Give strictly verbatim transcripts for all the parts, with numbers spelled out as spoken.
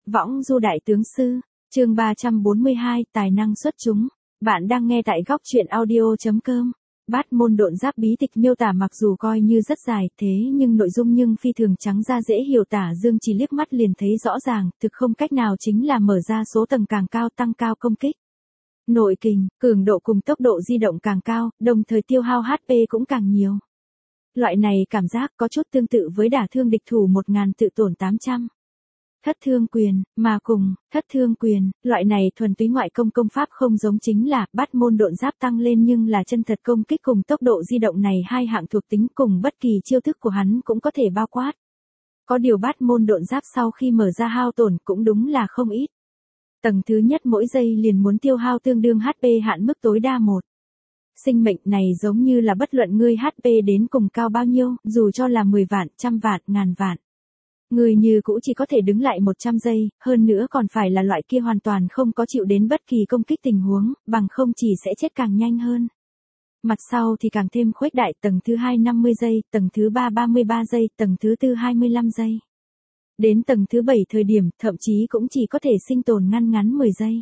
Võng du đại tướng sư, chương ba trăm bốn mươi hai, tài năng xuất chúng. Bạn đang nghe tại góc truyện audio chấm com. Bát môn độn giáp bí tịch miêu tả mặc dù coi như rất dài, thế nhưng nội dung nhưng phi thường trắng ra dễ hiểu, Tả Dương chỉ liếc mắt liền thấy rõ ràng, thực không cách nào chính là mở ra số tầng càng cao tăng cao công kích. Nội kình, cường độ cùng tốc độ di động càng cao, đồng thời tiêu hao hát pê cũng càng nhiều. Loại này cảm giác có chút tương tự với đả thương địch thủ một nghìn tự tổn tám trăm. Thất thương quyền, mà cùng, thất thương quyền, loại này thuần túy ngoại công công pháp không giống chính là bát môn độn giáp tăng lên nhưng là chân thật công kích cùng tốc độ di động này hai hạng thuộc tính cùng bất kỳ chiêu thức của hắn cũng có thể bao quát. Có điều bát môn độn giáp sau khi mở ra hao tổn cũng đúng là không ít. Tầng thứ nhất mỗi giây liền muốn tiêu hao tương đương hát pê hạn mức tối đa một. Sinh mệnh này giống như là bất luận ngươi hát pê đến cùng cao bao nhiêu, dù cho là mười vạn, trăm vạn, ngàn vạn. Người như cũ chỉ có thể đứng lại một trăm giây, hơn nữa còn phải là loại kia hoàn toàn không có chịu đến bất kỳ công kích tình huống, bằng không chỉ sẽ chết càng nhanh hơn. Mặt sau thì càng thêm khuếch đại, tầng thứ hai năm mươi giây, tầng thứ ba ba mươi ba giây, tầng thứ tư hai mươi lăm giây. Đến tầng thứ bảy thời điểm, thậm chí cũng chỉ có thể sinh tồn ngăn ngắn mười giây.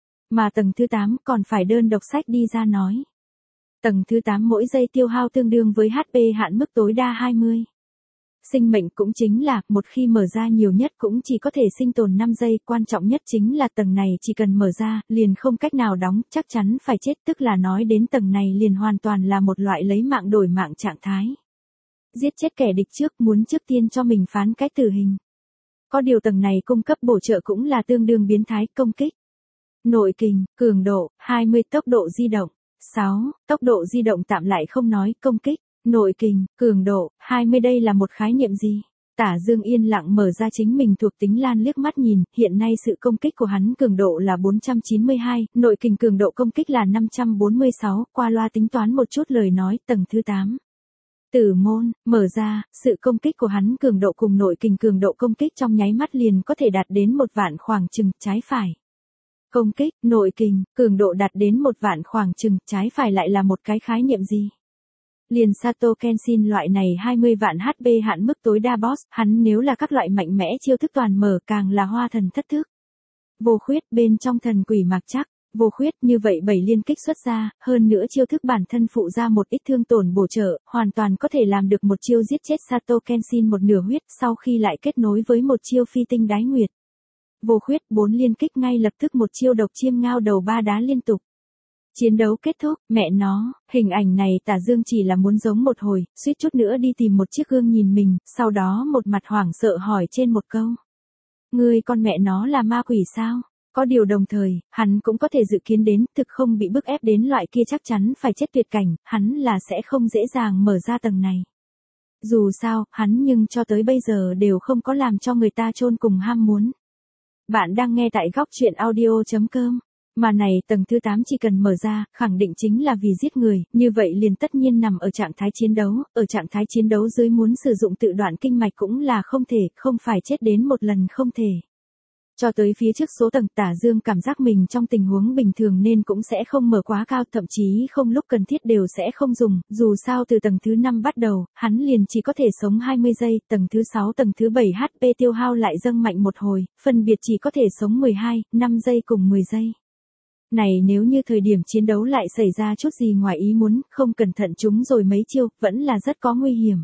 Mà tầng thứ tám còn phải đơn độc sách đi ra nói. Tầng thứ tám mỗi giây tiêu hao tương đương với hát pê hạn mức tối đa hai mươi. Sinh mệnh cũng chính là, một khi mở ra nhiều nhất cũng chỉ có thể sinh tồn năm giây, quan trọng nhất chính là tầng này chỉ cần mở ra, liền không cách nào đóng, chắc chắn phải chết, tức là nói đến tầng này liền hoàn toàn là một loại lấy mạng đổi mạng trạng thái. Giết chết kẻ địch trước, muốn trước tiên cho mình phán cái tử hình. Có điều tầng này cung cấp bổ trợ cũng là tương đương biến thái, công kích. Nội kình, cường độ, hai mươi, tốc độ di động, sáu, tốc độ di động tạm lại không nói, công kích. Nội kình, cường độ, hai mươi đây là một khái niệm gì? Tả Dương yên lặng mở ra chính mình thuộc tính lan liếc mắt nhìn, hiện nay sự công kích của hắn cường độ là bốn trăm chín mươi hai, nội kình cường độ công kích là năm trăm bốn mươi sáu, qua loa tính toán một chút lời nói, tầng thứ tám. Tử môn, mở ra, sự công kích của hắn cường độ cùng nội kình cường độ công kích trong nháy mắt liền có thể đạt đến một vạn khoảng chừng, trái phải. Công kích, nội kình, cường độ đạt đến một vạn khoảng chừng, trái phải lại là một cái khái niệm gì? Liền Sato Kenshin loại này hai mươi vạn hát pê hạn mức tối đa boss, hắn nếu là các loại mạnh mẽ chiêu thức toàn mở càng là hoa thần thất thức. Vô khuyết bên trong thần quỷ mặc chắc, vô khuyết như vậy bảy liên kích xuất ra, hơn nữa chiêu thức bản thân phụ ra một ít thương tổn bổ trợ, hoàn toàn có thể làm được một chiêu giết chết Sato Kenshin một nửa huyết sau khi lại kết nối với một chiêu phi tinh đái nguyệt. Vô khuyết bốn liên kích ngay lập tức một chiêu độc chiêm ngao đầu ba đá liên tục. Chiến đấu kết thúc, mẹ nó, hình ảnh này Tả Dương chỉ là muốn giống một hồi, suýt chút nữa đi tìm một chiếc gương nhìn mình, sau đó một mặt hoảng sợ hỏi trên một câu. Ngươi con mẹ nó là ma quỷ sao? Có điều đồng thời, hắn cũng có thể dự kiến đến, thực không bị bức ép đến loại kia chắc chắn phải chết tuyệt cảnh, hắn là sẽ không dễ dàng mở ra tầng này. Dù sao, hắn nhưng cho tới bây giờ đều không có làm cho người ta chôn cùng ham muốn. Bạn đang nghe tại góc truyện audio chấm com. Mà này tầng thứ tám chỉ cần mở ra, khẳng định chính là vì giết người, như vậy liền tất nhiên nằm ở trạng thái chiến đấu, ở trạng thái chiến đấu dưới muốn sử dụng tự đoạn kinh mạch cũng là không thể, không phải chết đến một lần không thể. Cho tới phía trước số tầng Tả Dương cảm giác mình trong tình huống bình thường nên cũng sẽ không mở quá cao, thậm chí không lúc cần thiết đều sẽ không dùng, dù sao từ tầng thứ năm bắt đầu, hắn liền chỉ có thể sống hai mươi giây, tầng thứ sáu tầng thứ bảy hát pê tiêu hao lại dâng mạnh một hồi, phân biệt chỉ có thể sống mười hai, năm giây cùng mười giây. Này nếu như thời điểm chiến đấu lại xảy ra chút gì ngoài ý muốn, không cẩn thận chúng rồi mấy chiêu, vẫn là rất có nguy hiểm.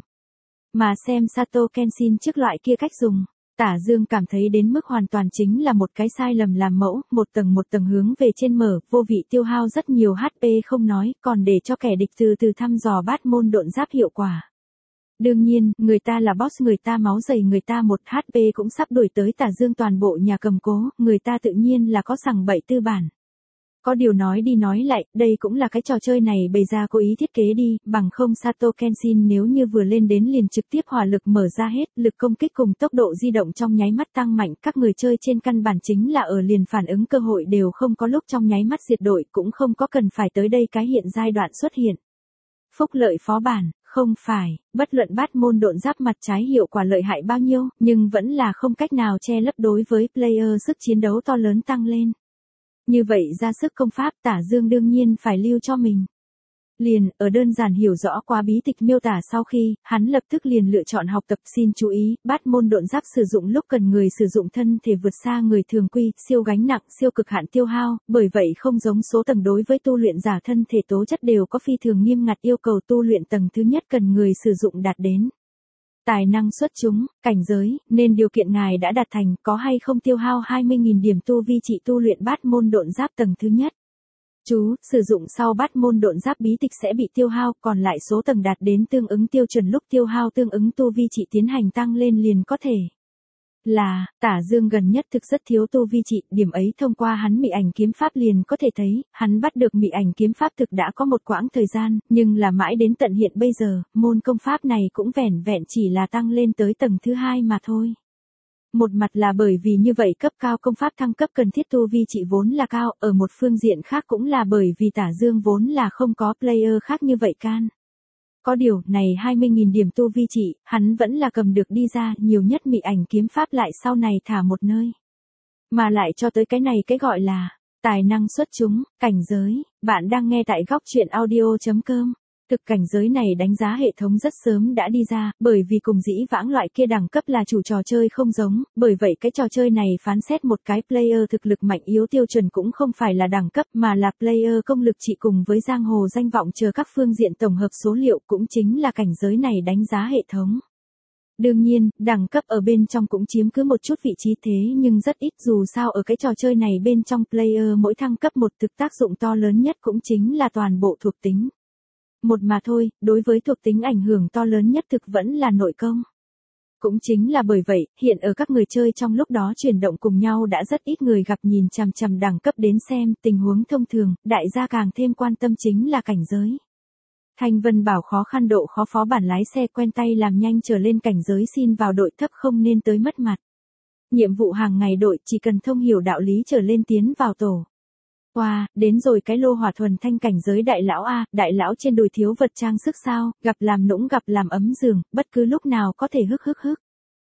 Mà xem Sato Kenshin trước loại kia cách dùng, Tả Dương cảm thấy đến mức hoàn toàn chính là một cái sai lầm làm mẫu, một tầng một tầng hướng về trên mở, vô vị tiêu hao rất nhiều hát pê không nói, còn để cho kẻ địch từ từ thăm dò bát môn độn giáp hiệu quả. Đương nhiên, người ta là boss, người ta máu dày, người ta một hát pê cũng sắp đuổi tới Tả Dương toàn bộ nhà cầm cố, người ta tự nhiên là có sằng bậy tư bản. Có điều nói đi nói lại, đây cũng là cái trò chơi này bày ra cố ý thiết kế đi, bằng không Sato Kenshin nếu như vừa lên đến liền trực tiếp hỏa lực mở ra hết, lực công kích cùng tốc độ di động trong nháy mắt tăng mạnh, các người chơi trên căn bản chính là ở liền phản ứng cơ hội đều không có, lúc trong nháy mắt diệt đội cũng không có cần phải tới đây cái hiện giai đoạn xuất hiện. Phúc lợi phó bản, không phải, bất luận bát môn độn giáp mặt trái hiệu quả lợi hại bao nhiêu, nhưng vẫn là không cách nào che lấp đối với player sức chiến đấu to lớn tăng lên. Như vậy ra sức công pháp Tả Dương đương nhiên phải lưu cho mình. Liền, ở đơn giản hiểu rõ qua bí tịch miêu tả sau khi, hắn lập tức liền lựa chọn học tập. Xin chú ý, bát môn độn giáp sử dụng lúc cần người sử dụng thân thể vượt xa người thường quy, siêu gánh nặng, siêu cực hạn tiêu hao, bởi vậy không giống số tầng đối với tu luyện giả thân thể tố chất đều có phi thường nghiêm ngặt yêu cầu tu luyện tầng thứ nhất cần người sử dụng đạt đến. Tài năng xuất chúng, cảnh giới, nên điều kiện ngài đã đạt thành, có hay không tiêu hao hai mươi nghìn điểm tu vi trị tu luyện bát môn độn giáp tầng thứ nhất. Chú, sử dụng sau bát môn độn giáp bí tịch sẽ bị tiêu hao, còn lại số tầng đạt đến tương ứng tiêu chuẩn lúc tiêu hao tương ứng tu vi trị tiến hành tăng lên liền có thể. Là, Tả Dương gần nhất thực rất thiếu tu vi trị, điểm ấy thông qua hắn mị ảnh kiếm pháp liền có thể thấy, hắn bắt được mị ảnh kiếm pháp thực đã có một quãng thời gian, nhưng là mãi đến tận hiện bây giờ, môn công pháp này cũng vẻn vẹn chỉ là tăng lên tới tầng thứ hai mà thôi. Một mặt là bởi vì như vậy cấp cao công pháp thăng cấp cần thiết tu vi trị vốn là cao, ở một phương diện khác cũng là bởi vì Tả Dương vốn là không có player khác như vậy can. Có điều, này hai mươi nghìn điểm tu vi trị, hắn vẫn là cầm được đi ra, nhiều nhất mị ảnh kiếm pháp lại sau này thả một nơi. Mà lại cho tới cái này cái gọi là, tài năng xuất chúng, cảnh giới, bạn đang nghe tại góc truyện audio chấm com. Thực cảnh giới này đánh giá hệ thống rất sớm đã đi ra, bởi vì cùng dĩ vãng loại kia đẳng cấp là chủ trò chơi không giống, bởi vậy cái trò chơi này phán xét một cái player thực lực mạnh yếu tiêu chuẩn cũng không phải là đẳng cấp mà là player công lực trị cùng với giang hồ danh vọng chờ các phương diện tổng hợp số liệu cũng chính là cảnh giới này đánh giá hệ thống. Đương nhiên, đẳng cấp ở bên trong cũng chiếm cứ một chút vị trí thế nhưng rất ít dù sao ở cái trò chơi này bên trong player mỗi thăng cấp một thực tác dụng to lớn nhất cũng chính là toàn bộ thuộc tính. Một mà thôi, đối với thuộc tính ảnh hưởng to lớn nhất thực vẫn là nội công. Cũng chính là bởi vậy, hiện ở các người chơi trong lúc đó chuyển động cùng nhau đã rất ít người gặp nhìn chằm chằm đẳng cấp đến xem tình huống thông thường, đại gia càng thêm quan tâm chính là cảnh giới. Thanh Vân bảo khó khăn độ khó phó bản lái xe quen tay làm nhanh trở lên cảnh giới xin vào đội thấp không nên tới mất mặt. Nhiệm vụ hàng ngày đội chỉ cần thông hiểu đạo lý trở lên tiến vào tổ. Wow, đến rồi cái lô hỏa thuần thanh cảnh giới đại lão A, đại lão trên đùi thiếu vật trang sức sao, gặp làm nũng gặp làm ấm giường, bất cứ lúc nào có thể hức hức hức.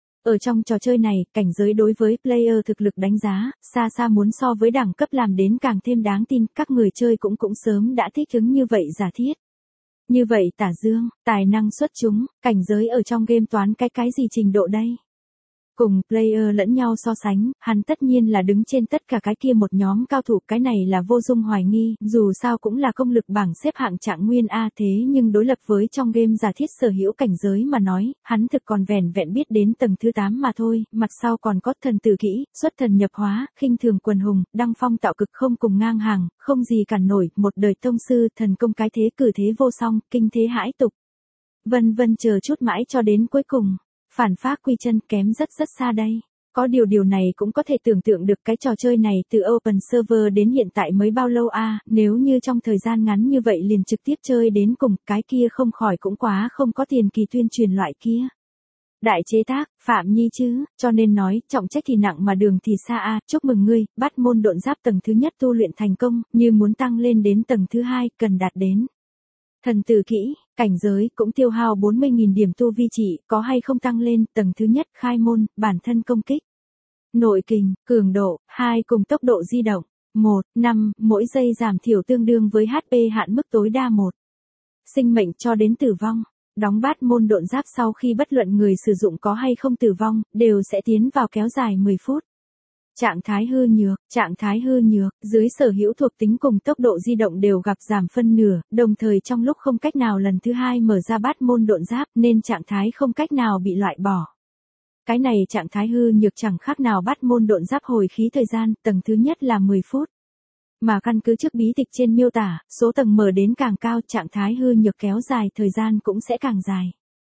Ở trong trò chơi này, cảnh giới đối với player thực lực đánh giá, xa xa muốn so với đẳng cấp làm đến càng thêm đáng tin, các người chơi cũng cũng sớm đã thích ứng như vậy giả thiết. Như vậy Tả Dương, tài năng xuất chúng, cảnh giới ở trong game toán cái cái gì trình độ đây? Cùng player lẫn nhau so sánh, hắn tất nhiên là đứng trên tất cả cái kia một nhóm cao thủ, cái này là vô dung hoài nghi, dù sao cũng là công lực bảng xếp hạng trạng nguyên A thế nhưng đối lập với trong game giả thiết sở hữu cảnh giới mà nói, hắn thực còn vẻn vẹn biết đến tầng thứ tám mà thôi, mặt sau còn có thần tử kỹ, xuất thần nhập hóa, khinh thường quần hùng, đăng phong tạo cực không cùng ngang hàng, không gì cản nổi, một đời tông sư, thần công cái thế cử thế vô song, kinh thế hãi tục. Vân vân chờ chút mãi cho đến cuối cùng. Phản phá quy chân kém rất rất xa đây. Có điều điều này cũng có thể tưởng tượng được cái trò chơi này từ open server đến hiện tại mới bao lâu a à, nếu như trong thời gian ngắn như vậy liền trực tiếp chơi đến cùng, cái kia không khỏi cũng quá không có tiền kỳ tuyên truyền loại kia. Đại chế tác, Phạm Nhi chứ, cho nên nói, trọng trách thì nặng mà đường thì xa a à, chúc mừng ngươi, bát môn độn giáp tầng thứ nhất tu luyện thành công, như muốn tăng lên đến tầng thứ hai, cần đạt đến. Thần tử kỹ, cảnh giới cũng tiêu hao bốn mươi nghìn điểm tu vi trị, có hay không tăng lên, tầng thứ nhất khai môn, bản thân công kích. Nội kình, cường độ, hai cùng tốc độ di động, một, năm, mỗi giây giảm thiểu tương đương với hát pê hạn mức tối đa một. Sinh mệnh cho đến tử vong, đóng bát môn độn giáp sau khi bất luận người sử dụng có hay không tử vong, đều sẽ tiến vào kéo dài mười phút. Trạng thái hư nhược, trạng thái hư nhược, dưới sở hữu thuộc tính cùng tốc độ di động đều gặp giảm phân nửa, đồng thời trong lúc không cách nào lần thứ hai mở ra bát môn độn giáp nên trạng thái không cách nào bị loại bỏ. Cái này trạng thái hư nhược chẳng khác nào bát môn độn giáp hồi khí thời gian, tầng thứ nhất là mười phút. Mà căn cứ trước bí tịch trên miêu tả, số tầng mở đến càng cao trạng thái hư nhược kéo dài thời gian cũng sẽ càng dài.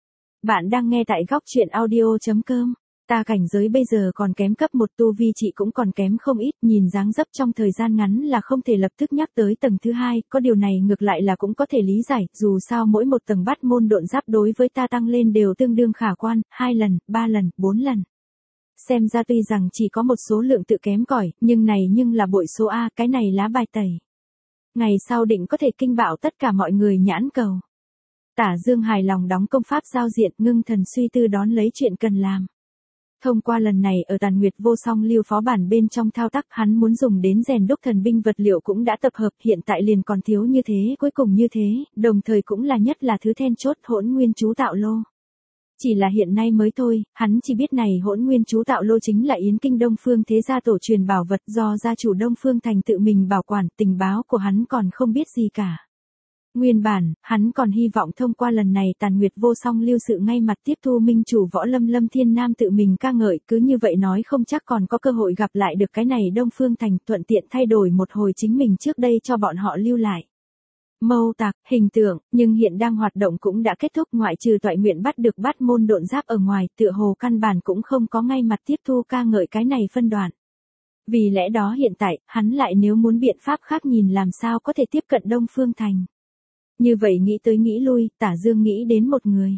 Bạn đang nghe tại góc truyện audio chấm com. Ta cảnh giới bây giờ còn kém cấp một tu vi trị cũng còn kém không ít, nhìn dáng dấp trong thời gian ngắn là không thể lập tức nhắc tới tầng thứ hai, có điều này ngược lại là cũng có thể lý giải, dù sao mỗi một tầng bát môn độn giáp đối với ta tăng lên đều tương đương khả quan, hai lần, ba lần, bốn lần. Xem ra tuy rằng chỉ có một số lượng tự kém cỏi, nhưng này nhưng là bội số A, cái này lá bài tẩy. Ngày sau định có thể kinh bạo tất cả mọi người nhãn cầu. Tả Dương hài lòng đóng công pháp giao diện, ngưng thần suy tư đón lấy chuyện cần làm. Thông qua lần này ở Tàn Nguyệt Vô Song Lưu phó bản bên trong thao tác hắn muốn dùng đến rèn đúc thần binh vật liệu cũng đã tập hợp, hiện tại liền còn thiếu như thế, cuối cùng như thế, đồng thời cũng là nhất là thứ then chốt hỗn nguyên chú tạo lô. Chỉ là hiện nay mới thôi, hắn chỉ biết này hỗn nguyên chú tạo lô chính là Yến Kinh Đông Phương thế gia tổ truyền bảo vật do gia chủ Đông Phương Thành tự mình bảo quản, tình báo của hắn còn không biết gì cả. Nguyên bản, hắn còn hy vọng thông qua lần này Tàn Nguyệt Vô Song Lưu sự ngay mặt tiếp thu minh chủ Võ Lâm Lâm Thiên Nam tự mình ca ngợi, cứ như vậy nói không chắc còn có cơ hội gặp lại được cái này Đông Phương Thành, thuận tiện thay đổi một hồi chính mình trước đây cho bọn họ lưu lại mâu tạc, hình tượng, nhưng hiện đang hoạt động cũng đã kết thúc, ngoại trừ Toại Nguyện bắt được Bát Môn Độn Giáp ở ngoài, tựa hồ căn bản cũng không có ngay mặt tiếp thu ca ngợi cái này phân đoạn. Vì lẽ đó hiện tại, hắn lại nếu muốn biện pháp khác nhìn làm sao có thể tiếp cận Đông Phương Thành. Như vậy nghĩ tới nghĩ lui, Tả Dương nghĩ đến một người.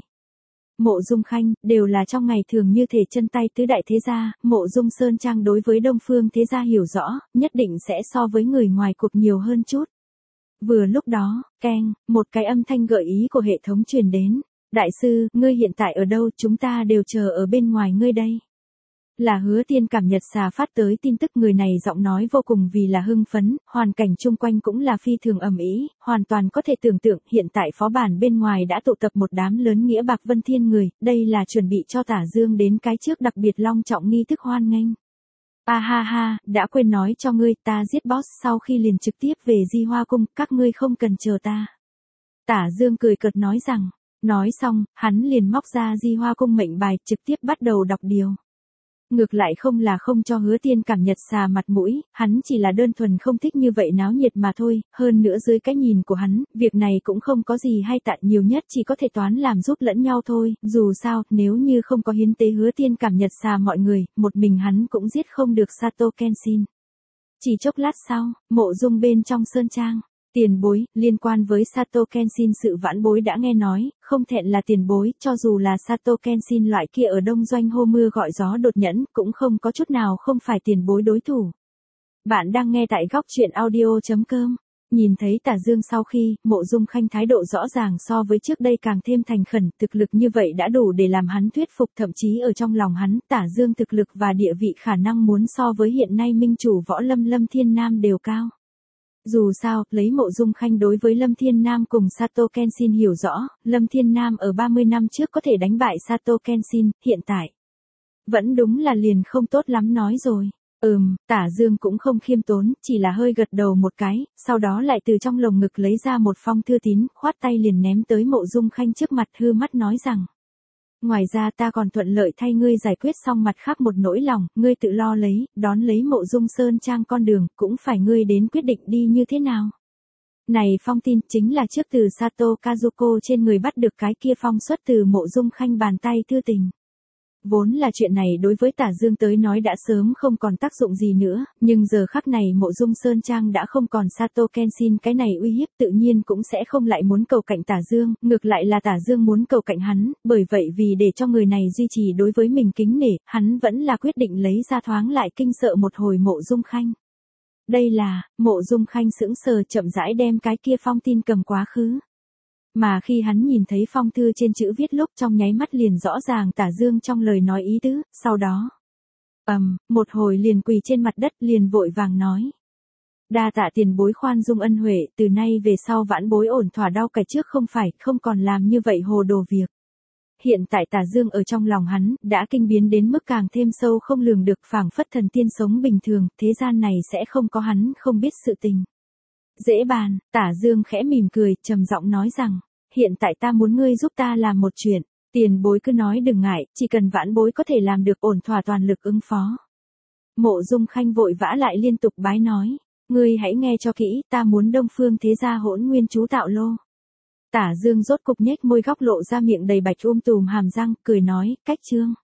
Mộ Dung Khanh, đều là trong ngày thường như thể chân tay tứ đại thế gia, Mộ Dung Sơn Trang đối với Đông Phương thế gia hiểu rõ, nhất định sẽ so với người ngoài cuộc nhiều hơn chút. Vừa lúc đó, keng, một cái âm thanh gợi ý của hệ thống truyền đến. Đại sư, ngươi hiện tại ở đâu, chúng ta đều chờ ở bên ngoài ngươi đây. Là Hứa Tiên Cảm Nhật Xà phát tới tin tức, người này giọng nói vô cùng vì là hưng phấn, hoàn cảnh chung quanh cũng là phi thường ầm ĩ, hoàn toàn có thể tưởng tượng hiện tại phó bản bên ngoài đã tụ tập một đám lớn nghĩa bạc vân thiên người, đây là chuẩn bị cho Tả Dương đến cái trước đặc biệt long trọng nghi thức hoan nghênh. A ha ha, đã quên nói cho ngươi, ta giết boss sau khi liền trực tiếp về Di Hoa Cung, các ngươi không cần chờ ta. Tả Dương cười cợt nói rằng, nói xong, hắn liền móc ra Di Hoa Cung mệnh bài, trực tiếp bắt đầu đọc điều. Ngược lại không là không cho Hứa Tiên Cảm Nhật Xà mặt mũi, hắn chỉ là đơn thuần không thích như vậy náo nhiệt mà thôi, hơn nữa dưới cái nhìn của hắn, việc này cũng không có gì hay tạn, nhiều nhất chỉ có thể toán làm giúp lẫn nhau thôi, dù sao, nếu như không có hiến tế Hứa Tiên Cảm Nhật Xà mọi người, một mình hắn cũng giết không được Sato Kenshin. Chỉ chốc lát sau, Mộ Dung bên trong sơn trang. Tiền bối, liên quan với Sato Kenshin sự vãn bối đã nghe nói, không thẹn là tiền bối, cho dù là Sato Kenshin loại kia ở đông doanh hô mưa gọi gió đột nhẫn, cũng không có chút nào không phải tiền bối đối thủ. Bạn đang nghe tại góc truyện audio chấm com. Nhìn thấy Tả Dương sau khi, Mộ Dung Khanh thái độ rõ ràng so với trước đây càng thêm thành khẩn, thực lực như vậy đã đủ để làm hắn thuyết phục, thậm chí ở trong lòng hắn, Tả Dương thực lực và địa vị khả năng muốn so với hiện nay minh chủ Võ Lâm Lâm Thiên Nam đều cao. Dù sao, lấy Mộ Dung Khanh đối với Lâm Thiên Nam cùng Sato Kenshin hiểu rõ, Lâm Thiên Nam ở ba mươi năm trước có thể đánh bại Sato Kenshin, hiện tại vẫn đúng là liền không tốt lắm nói rồi. Ừm, Tả Dương cũng không khiêm tốn, chỉ là hơi gật đầu một cái, sau đó lại từ trong lồng ngực lấy ra một phong thư tín, khoát tay liền ném tới Mộ Dung Khanh trước mặt, hư mắt nói rằng. Ngoài ra ta còn thuận lợi thay ngươi giải quyết xong mặt khác một nỗi lòng, ngươi tự lo lấy, đón lấy Mộ Dung Sơn Trang con đường, cũng phải ngươi đến quyết định đi như thế nào. Này phong tin chính là trước từ Sato Kazuko trên người bắt được cái kia phong xuất từ Mộ Dung Khanh bàn tay thư tình. Vốn là chuyện này đối với Tả Dương tới nói đã sớm không còn tác dụng gì nữa, nhưng giờ khắc này Mộ Dung Sơn Trang đã không còn Sato Kenshin cái này uy hiếp, tự nhiên cũng sẽ không lại muốn cầu cạnh Tả Dương, ngược lại là Tả Dương muốn cầu cạnh hắn, bởi vậy vì để cho người này duy trì đối với mình kính nể, hắn vẫn là quyết định lấy ra thoáng lại kinh sợ một hồi Mộ Dung Khanh. Đây là, Mộ Dung Khanh sững sờ chậm rãi đem cái kia phong tin cầm quá khứ. Mà khi hắn nhìn thấy phong thư trên chữ viết lúc trong nháy mắt liền rõ ràng Tả Dương trong lời nói ý tứ, sau đó. ầm, um, một hồi liền quỳ trên mặt đất liền vội vàng nói. Đa tạ tiền bối khoan dung ân huệ, từ nay về sau vãn bối ổn thỏa đau cải trước không phải, không còn làm như vậy hồ đồ việc. Hiện tại Tả Dương ở trong lòng hắn, đã kinh biến đến mức càng thêm sâu không lường được, phảng phất thần tiên sống bình thường, thế gian này sẽ không có hắn không biết sự tình. Dễ bàn, Tả Dương khẽ mỉm cười, trầm giọng nói rằng, hiện tại ta muốn ngươi giúp ta làm một chuyện, tiền bối cứ nói đừng ngại, chỉ cần vãn bối có thể làm được ổn thỏa toàn lực ứng phó. Mộ Dung Khanh vội vã lại liên tục bái nói, ngươi hãy nghe cho kỹ, ta muốn Đông Phương thế gia hỗn nguyên chú tạo lô. Tả Dương rốt cục nhếch môi góc lộ ra miệng đầy bạch um tùm hàm răng, cười nói, cách chương.